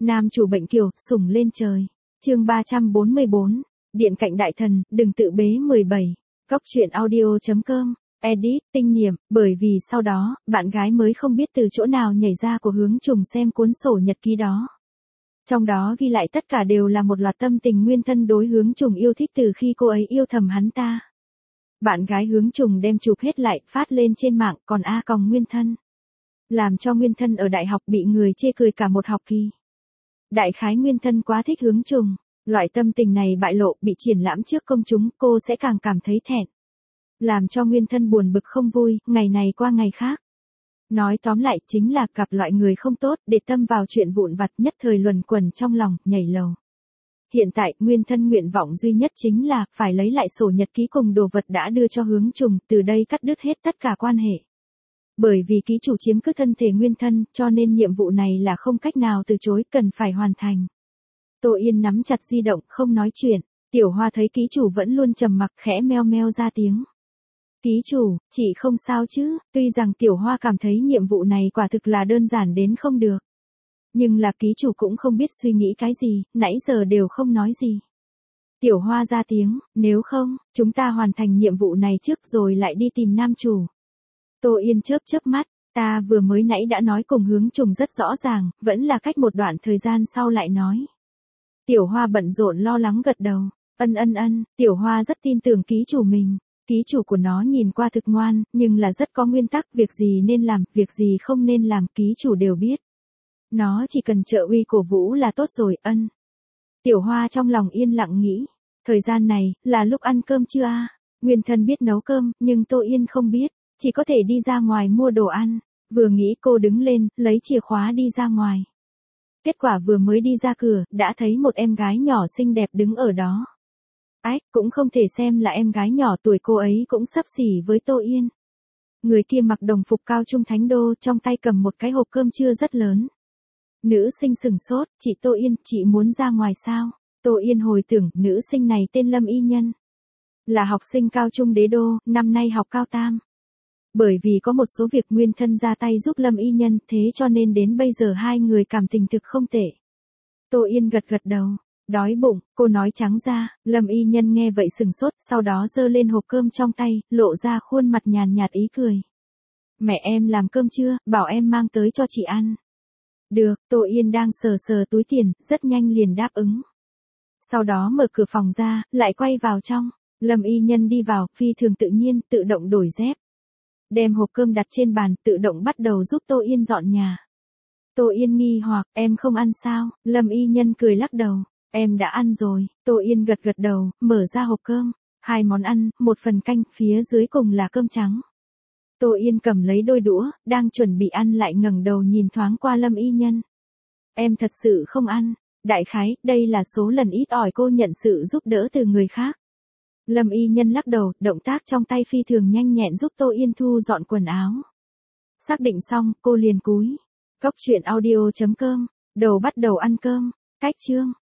Nam chủ bệnh kiều, sủng lên trời. Chương 344. Điện cạnh đại thần, đừng tự bế 17. Cóc truyện audio.com. Edit, tinh niệm, bởi vì sau đó, bạn gái mới không biết từ chỗ nào nhảy ra của Hướng Trùng xem cuốn sổ nhật ký đó. Trong đó ghi lại tất cả đều là một loạt tâm tình Nguyên Thân đối Hướng Trùng yêu thích từ khi cô ấy yêu thầm hắn ta. Bạn gái Hướng Trùng đem chụp hết lại, phát lên trên mạng, còn còng Nguyên Thân. Làm cho Nguyên Thân ở đại học bị người chê cười cả một học kỳ. Đại khái Nguyên Thân quá thích Hướng Trùng, loại tâm tình này bại lộ, bị triển lãm trước công chúng, cô sẽ càng cảm thấy thẹn. Làm cho Nguyên Thân buồn bực không vui, ngày này qua ngày khác. Nói tóm lại chính là gặp loại người không tốt, để tâm vào chuyện vụn vặt nhất thời luẩn quẩn trong lòng, nhảy lầu. Hiện tại, Nguyên Thân nguyện vọng duy nhất chính là phải lấy lại sổ nhật ký cùng đồ vật đã đưa cho Hướng Trùng, từ đây cắt đứt hết tất cả quan hệ. Bởi vì ký chủ chiếm cứ thân thể Nguyên Thân, cho nên nhiệm vụ này là không cách nào từ chối, cần phải hoàn thành. Tô Yên nắm chặt di động, không nói chuyện. Tiểu Hoa thấy ký chủ vẫn luôn trầm mặc, khẽ meo meo ra tiếng. Ký chủ, chị không sao chứ? Tuy rằng Tiểu Hoa cảm thấy nhiệm vụ này quả thực là đơn giản đến không được. Nhưng là ký chủ cũng không biết suy nghĩ cái gì, nãy giờ đều không nói gì. Tiểu Hoa ra tiếng, nếu không, chúng ta hoàn thành nhiệm vụ này trước rồi lại đi tìm nam chủ. Tô Yên chớp chớp mắt, ta vừa mới nãy đã nói cùng Hướng Trùng rất rõ ràng, vẫn là cách một đoạn thời gian sau lại nói. Tiểu Hoa bận rộn lo lắng gật đầu, ân, Tiểu Hoa rất tin tưởng ký chủ mình. Ký chủ của nó nhìn qua thực ngoan, nhưng là rất có nguyên tắc, việc gì nên làm, việc gì không nên làm, ký chủ đều biết. Nó chỉ cần trợ uy cổ vũ là tốt rồi, Tiểu Hoa trong lòng yên lặng nghĩ, thời gian này, là lúc ăn cơm chưa à? Nguyên Thân biết nấu cơm, nhưng Tô Yên không biết, chỉ có thể đi ra ngoài mua đồ ăn. Vừa nghĩ cô đứng lên, lấy chìa khóa đi ra ngoài. Kết quả vừa mới đi ra cửa, đã thấy một em gái nhỏ xinh đẹp đứng ở đó. Cũng không thể xem là em gái nhỏ, tuổi cô ấy cũng xấp xỉ với Tô Yên. Người kia mặc đồng phục cao trung thánh đô, trong tay cầm một cái hộp cơm trưa rất lớn. Nữ sinh sừng sốt, chị Tô Yên, chị muốn ra ngoài sao? Tô Yên hồi tưởng, nữ sinh này tên Lâm Y Nhân. Là học sinh cao trung đế đô, năm nay học cao tam. Bởi vì có một số việc Nguyên Thân ra tay giúp Lâm Y Nhân, thế cho nên đến bây giờ hai người cảm tình thực không tệ. Tô Yên gật gật đầu. Đói bụng, cô nói trắng ra. Lâm Y Nhân nghe vậy sừng sốt, sau đó giơ lên hộp cơm trong tay, lộ ra khuôn mặt nhàn nhạt ý cười. Mẹ em làm cơm chưa, bảo em mang tới cho chị ăn. Được, Tô Yên đang sờ sờ túi tiền, rất nhanh liền đáp ứng. Sau đó mở cửa phòng ra, lại quay vào trong. Lâm Y Nhân đi vào, phi thường tự nhiên, tự động đổi dép. Đem hộp cơm đặt trên bàn, tự động bắt đầu giúp Tô Yên dọn nhà. Tô Yên nghi hoặc, em không ăn sao? Lâm Y Nhân cười lắc đầu. Em đã ăn rồi. Tô Yên gật gật đầu, mở ra hộp cơm. 2 món ăn, 1 phần canh, phía dưới cùng là cơm trắng. Tô Yên cầm lấy đôi đũa, đang chuẩn bị ăn lại ngẩng đầu nhìn thoáng qua Lâm Y Nhân. Em thật sự không ăn. Đại khái, đây là số lần ít ỏi cô nhận sự giúp đỡ từ người khác. Lâm Y Nhân lắc đầu, động tác trong tay phi thường nhanh nhẹn giúp Tô Yên thu dọn quần áo. Xác định xong, cô liền cúi. Cóc truyện audio.com. Đầu bắt đầu ăn cơm. Cách chương.